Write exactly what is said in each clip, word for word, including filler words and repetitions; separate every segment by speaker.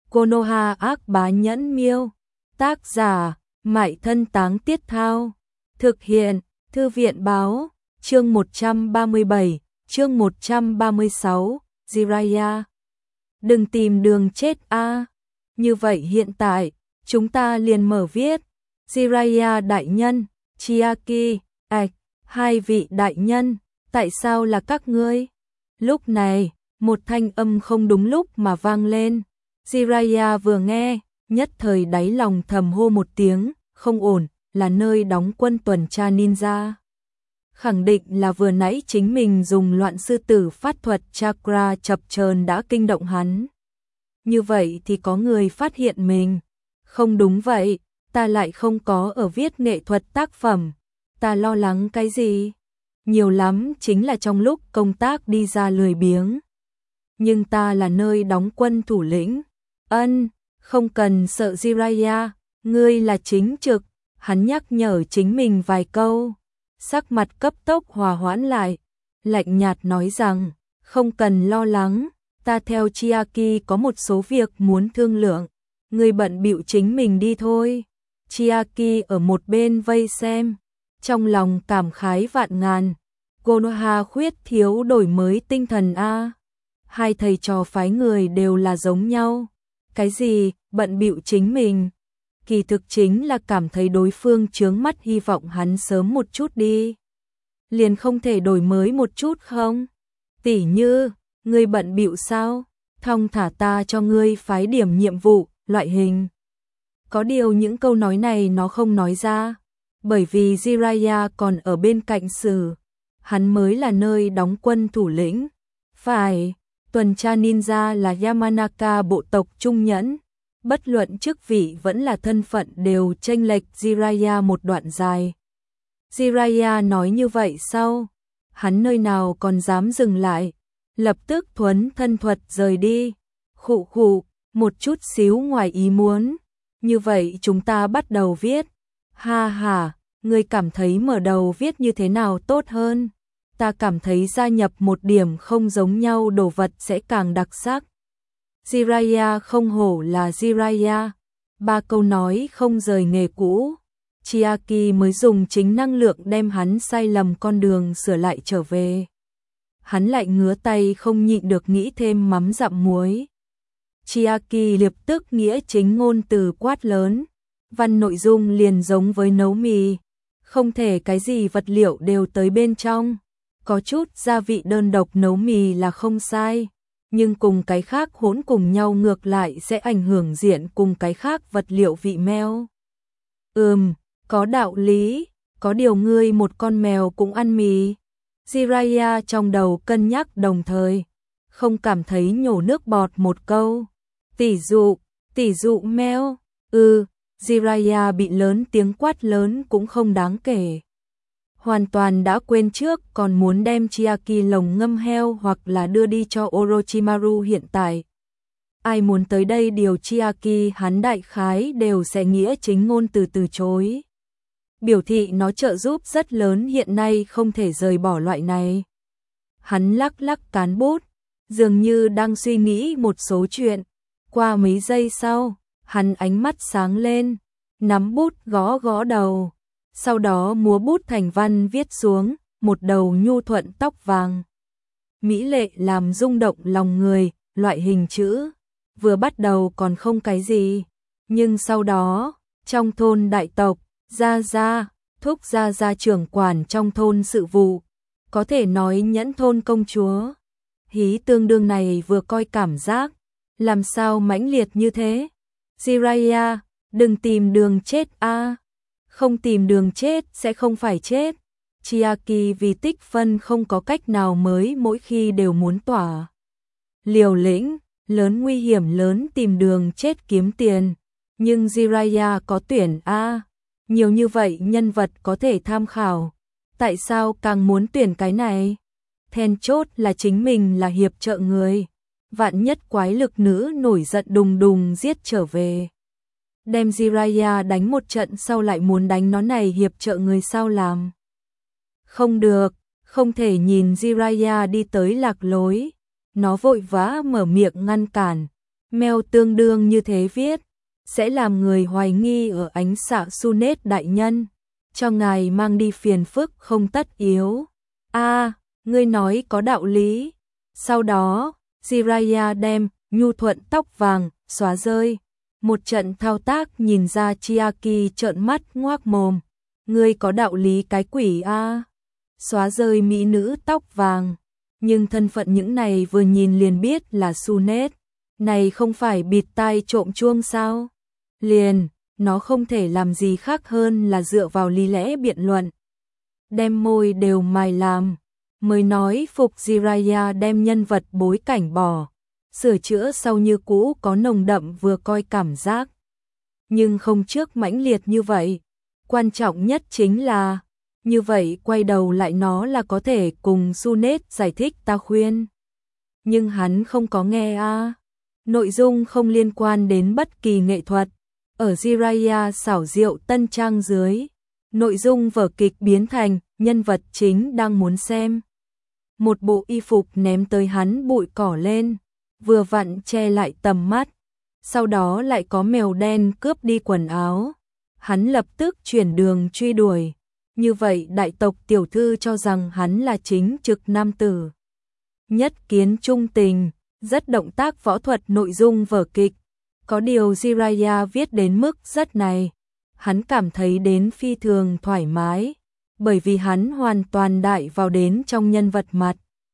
Speaker 1: Konoha ác bá nhẫn miêu. Tác giả, Mại Thân Táng Tiết Thao. Thực hiện, Thư viện báo, chương một trăm ba mươi bảy, chương một trăm ba mươi sáu, Jiraiya. Đừng tìm đường chết a. Như vậy hiện tại, chúng ta liền mở viết. Jiraiya đại nhân, Chiaki, ạch, hai vị đại nhân, tại sao là các ngươi? Lúc này, một thanh âm không đúng lúc mà vang lên. Jiraiya vừa nghe, nhất thời đáy lòng thầm hô một tiếng, không ổn, là nơi đóng quân tuần tra ninja. Khẳng định là vừa nãy chính mình dùng loạn sư tử phát thuật chakra chập chờn đã kinh động hắn. Như vậy thì có người phát hiện mình. Không đúng vậy, ta lại không có ở viết nghệ thuật tác phẩm. Ta lo lắng cái gì? Nhiều lắm chính là trong lúc công tác đi ra lười biếng. Nhưng ta là nơi đóng quân thủ lĩnh. Ân, không cần sợ Jiraiya, ngươi là chính trực. Hắn nhắc nhở chính mình vài câu. Sắc mặt cấp tốc hòa hoãn lại. Lạnh nhạt nói rằng, không cần lo lắng. Ta theo Chiaki có một số việc muốn thương lượng. Ngươi bận bịu chính mình đi thôi. Chiaki ở một bên vây xem. Trong lòng cảm khái vạn ngàn. Konoha khuyết thiếu đổi mới tinh thần a. Hai thầy trò phái người đều là giống nhau. Cái gì, bận bịu chính mình. Kỳ thực chính là cảm thấy đối phương chướng mắt, hy vọng hắn sớm một chút đi. Liền không thể đổi mới một chút không? Tỉ như, ngươi bận bịu sao? Thong thả ta cho ngươi phái điểm nhiệm vụ, loại hình. Có điều những câu nói này nó không nói ra. Bởi vì Jiraiya còn ở bên cạnh xử. Hắn mới là nơi đóng quân thủ lĩnh. Phải, tuần tra ninja là Yamanaka bộ tộc trung nhẫn. Bất luận chức vị vẫn là thân phận đều chênh lệch Jiraiya một đoạn dài. Jiraiya nói như vậy sau, hắn nơi nào còn dám dừng lại, lập tức thuấn thân thuật rời đi. Khụ khụ, một chút xíu ngoài ý muốn. Như vậy chúng ta bắt đầu viết. Ha ha, ngươi cảm thấy mở đầu viết như thế nào tốt hơn? Ta cảm thấy gia nhập một điểm không giống nhau đồ vật sẽ càng đặc sắc. Jiraiya không hổ là Jiraiya. Ba câu nói không rời nghề cũ. Chiaki mới dùng chính năng lượng đem hắn sai lầm con đường sửa lại trở về. Hắn lại ngứa tay không nhịn được nghĩ thêm mắm dặm muối. Chiaki lập tức nghĩa chính ngôn từ quát lớn. Văn nội dung liền giống với nấu mì. Không thể cái gì vật liệu đều tới bên trong. Có chút gia vị đơn độc nấu mì là không sai. Nhưng cùng cái khác hỗn cùng nhau ngược lại sẽ ảnh hưởng diện cùng cái khác vật liệu vị mèo. Ừm, có đạo lý, có điều ngươi một con mèo cũng ăn mì. Jiraiya trong đầu cân nhắc đồng thời, không cảm thấy nhổ nước bọt một câu. Tỷ dụ, tỷ dụ mèo, ừ, Jiraiya bị lớn tiếng quát lớn cũng không đáng kể. Hoàn toàn đã quên trước còn muốn đem Chiaki lồng ngâm heo hoặc là đưa đi cho Orochimaru hiện tại. Ai muốn tới đây điều Chiaki hắn đại khái đều sẽ nghĩa chính ngôn từ từ chối. Biểu thị nó trợ giúp rất lớn, hiện nay không thể rời bỏ loại này. Hắn lắc lắc cán bút, dường như đang suy nghĩ một số chuyện. Qua mấy giây sau, hắn ánh mắt sáng lên, nắm bút gõ gõ đầu. Sau đó múa bút thành văn viết xuống, một đầu nhu thuận tóc vàng. Mỹ lệ làm rung động lòng người, loại hình chữ. Vừa bắt đầu còn không cái gì. Nhưng sau đó, trong thôn đại tộc, Gia Gia, thúc Gia Gia trưởng quản trong thôn sự vụ. Có thể nói nhẫn thôn công chúa. Hí tương đương này vừa coi cảm giác. Làm sao mãnh liệt như thế? Jiraiya, đừng tìm đường chết a. Không tìm đường chết sẽ không phải chết. Chiaki vì tích phân không có cách nào mới mỗi khi đều muốn tỏa. Liều lĩnh, lớn nguy hiểm lớn tìm đường chết kiếm tiền. Nhưng Jiraiya có tuyển A. Nhiều như vậy nhân vật có thể tham khảo. Tại sao càng muốn tuyển cái này? Then chốt là chính mình là hiệp trợ người. Vạn nhất quái lực nữ nổi giận đùng đùng giết trở về. Đem Jiraiya đánh một trận sau lại muốn đánh nó này hiệp trợ người sao làm? Không được, không thể nhìn Jiraiya đi tới lạc lối. Nó vội vã mở miệng ngăn cản. Mail tương đương như thế viết, sẽ làm người hoài nghi ở ánh xạ Sunet đại nhân, cho ngài mang đi phiền phức không tất yếu. A, à, ngươi nói có đạo lý. Sau đó, Jiraiya đem nhu thuận tóc vàng xóa rơi. Một trận thao tác nhìn ra Chiaki trợn mắt ngoác mồm. Ngươi có đạo lý cái quỷ a. À. Xóa rơi mỹ nữ tóc vàng, nhưng thân phận những này vừa nhìn liền biết là Sunet. Này không phải bịt tai trộm chuông sao? Liền, nó không thể làm gì khác hơn là dựa vào lý lẽ biện luận. Đem môi đều mài làm, mới nói phục Jiraiya đem nhân vật bối cảnh bỏ. Sửa chữa sau như cũ có nồng đậm vừa coi cảm giác. Nhưng không trước mãnh liệt như vậy. Quan trọng nhất chính là, như vậy quay đầu lại nó là có thể cùng Sunet giải thích ta khuyên. Nhưng hắn không có nghe a. À. Nội dung không liên quan đến bất kỳ nghệ thuật. Ở Jiraiya xảo diệu tân trang dưới, nội dung vở kịch biến thành nhân vật chính đang muốn xem. Một bộ y phục ném tới hắn bụi cỏ lên, vừa vặn che lại tầm mắt. Sau đó lại có mèo đen cướp đi quần áo. Hắn lập tức chuyển đường truy đuổi. Như vậy đại tộc tiểu thư cho rằng hắn là chính trực nam tử. Nhất kiến trung tình, rất động tác võ thuật nội dung vở kịch. Có điều Jiraiya viết đến mức rất này. Hắn cảm thấy đến phi thường thoải mái, bởi vì hắn hoàn toàn đại vào đến trong nhân vật mặt.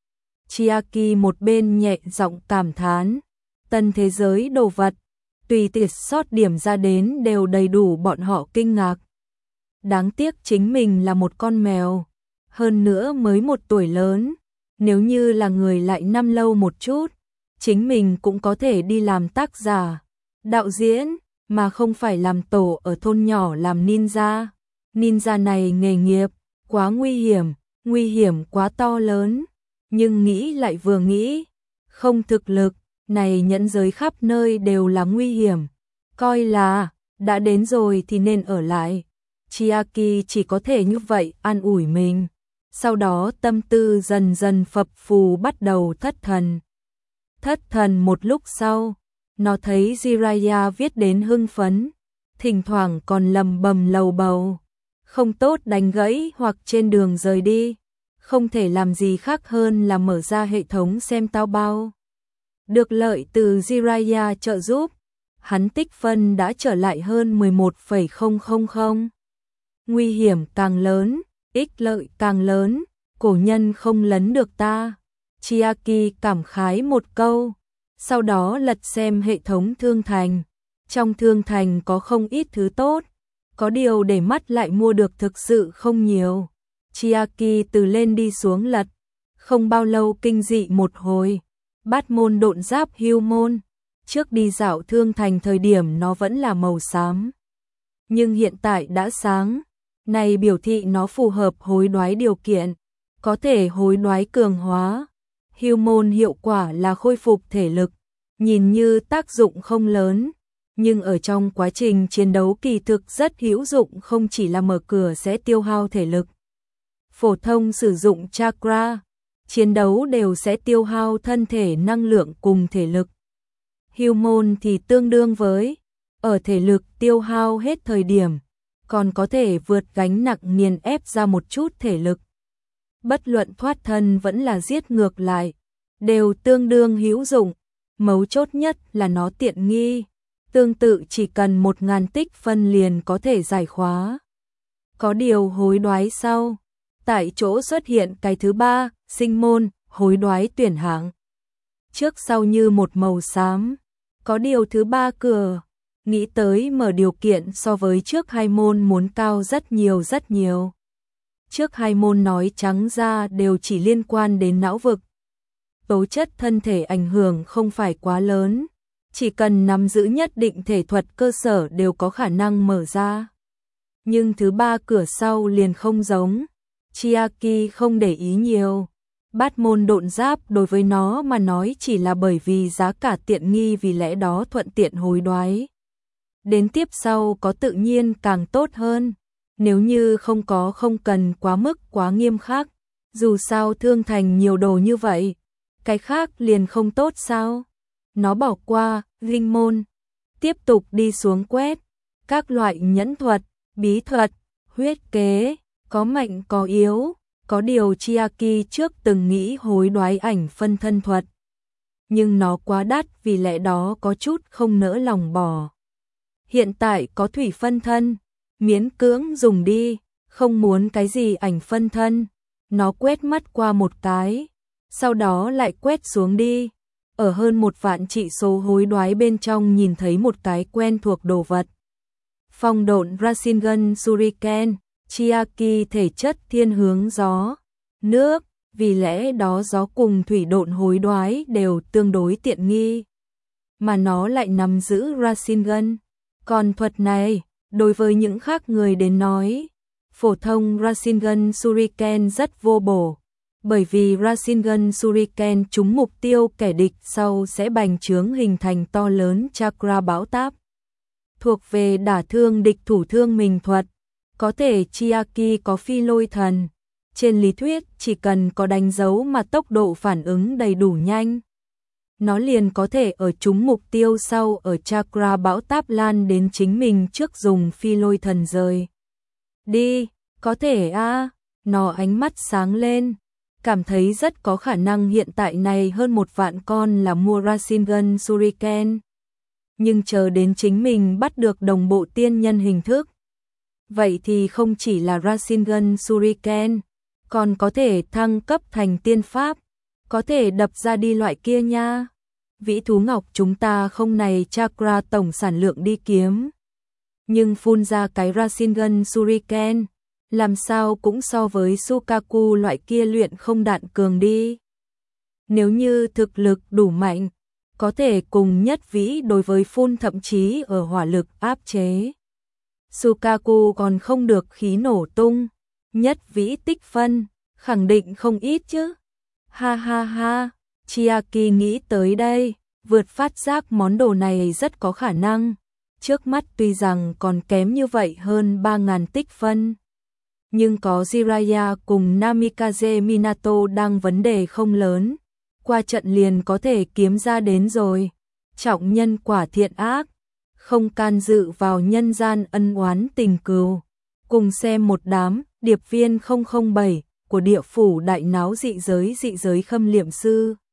Speaker 1: Chiaki một bên nhẹ giọng cảm thán, tân thế giới đồ vật, tùy tiệt sót điểm ra đến đều đầy đủ bọn họ kinh ngạc. Đáng tiếc chính mình là một con mèo, hơn nữa mới một tuổi lớn, nếu như là người lại năm lâu một chút, chính mình cũng có thể đi làm tác giả, đạo diễn, mà không phải làm tổ ở thôn nhỏ làm ninja. Ninja này nghề nghiệp, quá nguy hiểm, nguy hiểm quá to lớn, nhưng nghĩ lại vừa nghĩ, không thực lực, này nhẫn giới khắp nơi đều là nguy hiểm, coi là, đã đến rồi thì nên ở lại. Chiaki chỉ có thể như vậy an ủi mình, sau đó tâm tư dần dần phập phù bắt đầu thất thần. Thất thần một lúc sau, nó thấy Jiraiya viết đến hưng phấn, thỉnh thoảng còn lầm bầm lầu bầu, không tốt đánh gãy hoặc trên đường rời đi, không thể làm gì khác hơn là mở ra hệ thống xem tao bao. Được lợi từ Jiraiya trợ giúp, hắn tích phân đã trở lại hơn mười một phẩy không không không. Nguy hiểm càng lớn, ích lợi càng lớn, cổ nhân không lấn được ta. Chiaki cảm khái một câu, sau đó lật xem hệ thống thương thành. Trong thương thành có không ít thứ tốt, có điều để mắt lại mua được thực sự không nhiều. Chiaki từ lên đi xuống lật, không bao lâu kinh dị một hồi. Bát môn độn giáp hưu môn, trước đi dạo thương thành thời điểm nó vẫn là màu xám. Nhưng hiện tại đã sáng, này biểu thị nó phù hợp hối đoái điều kiện, có thể hối đoái cường hóa. Hưu môn hiệu quả là khôi phục thể lực, nhìn như tác dụng không lớn, nhưng ở trong quá trình chiến đấu kỳ thực rất hữu dụng, không chỉ là mở cửa sẽ tiêu hao thể lực. Phổ thông sử dụng chakra, chiến đấu đều sẽ tiêu hao thân thể năng lượng cùng thể lực. Hưu môn thì tương đương với, ở thể lực tiêu hao hết thời điểm, còn có thể vượt gánh nặng nghiền ép ra một chút thể lực. Bất luận thoát thân vẫn là giết ngược lại, đều tương đương hữu dụng, mấu chốt nhất là nó tiện nghi, tương tự chỉ cần một ngàn tích phân liền có thể giải khóa. Có điều hối đoái sau, tại chỗ xuất hiện cái thứ ba, sinh môn, hối đoái tuyển hạng. Trước sau như một màu xám, có điều thứ ba cửa, nghĩ tới mở điều kiện so với trước hai môn muốn cao rất nhiều rất nhiều. Trước hai môn nói trắng ra đều chỉ liên quan đến não vực. Tố chất thân thể ảnh hưởng không phải quá lớn, chỉ cần nắm giữ nhất định thể thuật cơ sở đều có khả năng mở ra. Nhưng thứ ba cửa sau liền không giống, Chiaki không để ý nhiều. Bát môn độn giáp đối với nó mà nói chỉ là bởi vì giá cả tiện nghi, vì lẽ đó thuận tiện hối đoái. Đến tiếp sau có tự nhiên càng tốt hơn. Nếu như không có không cần quá mức quá nghiêm khắc, dù sao thương thành nhiều đồ như vậy, cái khác liền không tốt sao? Nó bỏ qua, linh môn, tiếp tục đi xuống quét, các loại nhẫn thuật, bí thuật, huyết kế, có mạnh có yếu, có điều Chiaki trước từng nghĩ hối đoái ảnh phân thân thuật. Nhưng nó quá đắt vì lẽ đó có chút không nỡ lòng bỏ. Hiện tại có thủy phân thân, miễn cưỡng dùng đi, không muốn cái gì ảnh phân thân. Nó quét mắt qua một cái, sau đó lại quét xuống đi. Ở hơn một vạn trị số hối đoái bên trong nhìn thấy một cái quen thuộc đồ vật. Phong độn Rasengan Shuriken, Chiaki thể chất thiên hướng gió, nước, vì lẽ đó gió cùng thủy độn hối đoái đều tương đối tiện nghi. Mà nó lại nắm giữ Rasengan. Còn thuật này, đối với những khác người đến nói, phổ thông Rasengan Shuriken rất vô bổ, bởi vì Rasengan Shuriken trúng mục tiêu kẻ địch sau sẽ bành trướng hình thành to lớn chakra bão táp. Thuộc về đả thương địch thủ thương mình thuật, có thể Chiaki có phi lôi thần. Trên lý thuyết chỉ cần có đánh dấu mà tốc độ phản ứng đầy đủ nhanh, nó liền có thể ở trúng mục tiêu sau ở chakra bão táp lan đến chính mình trước dùng phi lôi thần rời đi. Có thể a à, nó ánh mắt sáng lên, cảm thấy rất có khả năng hiện tại này hơn một vạn con là mua Rasengan Shuriken. Nhưng chờ đến chính mình bắt được đồng bộ tiên nhân hình thức, vậy thì không chỉ là Rasengan Shuriken, còn có thể thăng cấp thành tiên pháp, có thể đập ra đi loại kia nha. Vĩ thú ngọc chúng ta không này chakra tổng sản lượng đi kiếm, nhưng phun ra cái Rasengan Shuriken, làm sao cũng so với Sukaku loại kia luyện không đạn cường đi. Nếu như thực lực đủ mạnh, có thể cùng nhất vĩ đối với phun thậm chí ở hỏa lực áp chế. Sukaku còn không được khí nổ tung, nhất vĩ tích phân, khẳng định không ít chứ. Ha ha ha, Chiaki nghĩ tới đây, vượt phát giác món đồ này rất có khả năng. Trước mắt tuy rằng còn kém như vậy hơn ba nghìn tích phân, nhưng có Jiraiya cùng Namikaze Minato đang vấn đề không lớn, qua trận liền có thể kiếm ra đến rồi. Trọng nhân quả thiện ác, không can dự vào nhân gian ân oán tình cừu. Cùng xem một đám điệp viên không không bảy của địa phủ đại náo dị giới dị giới khâm liệm sư.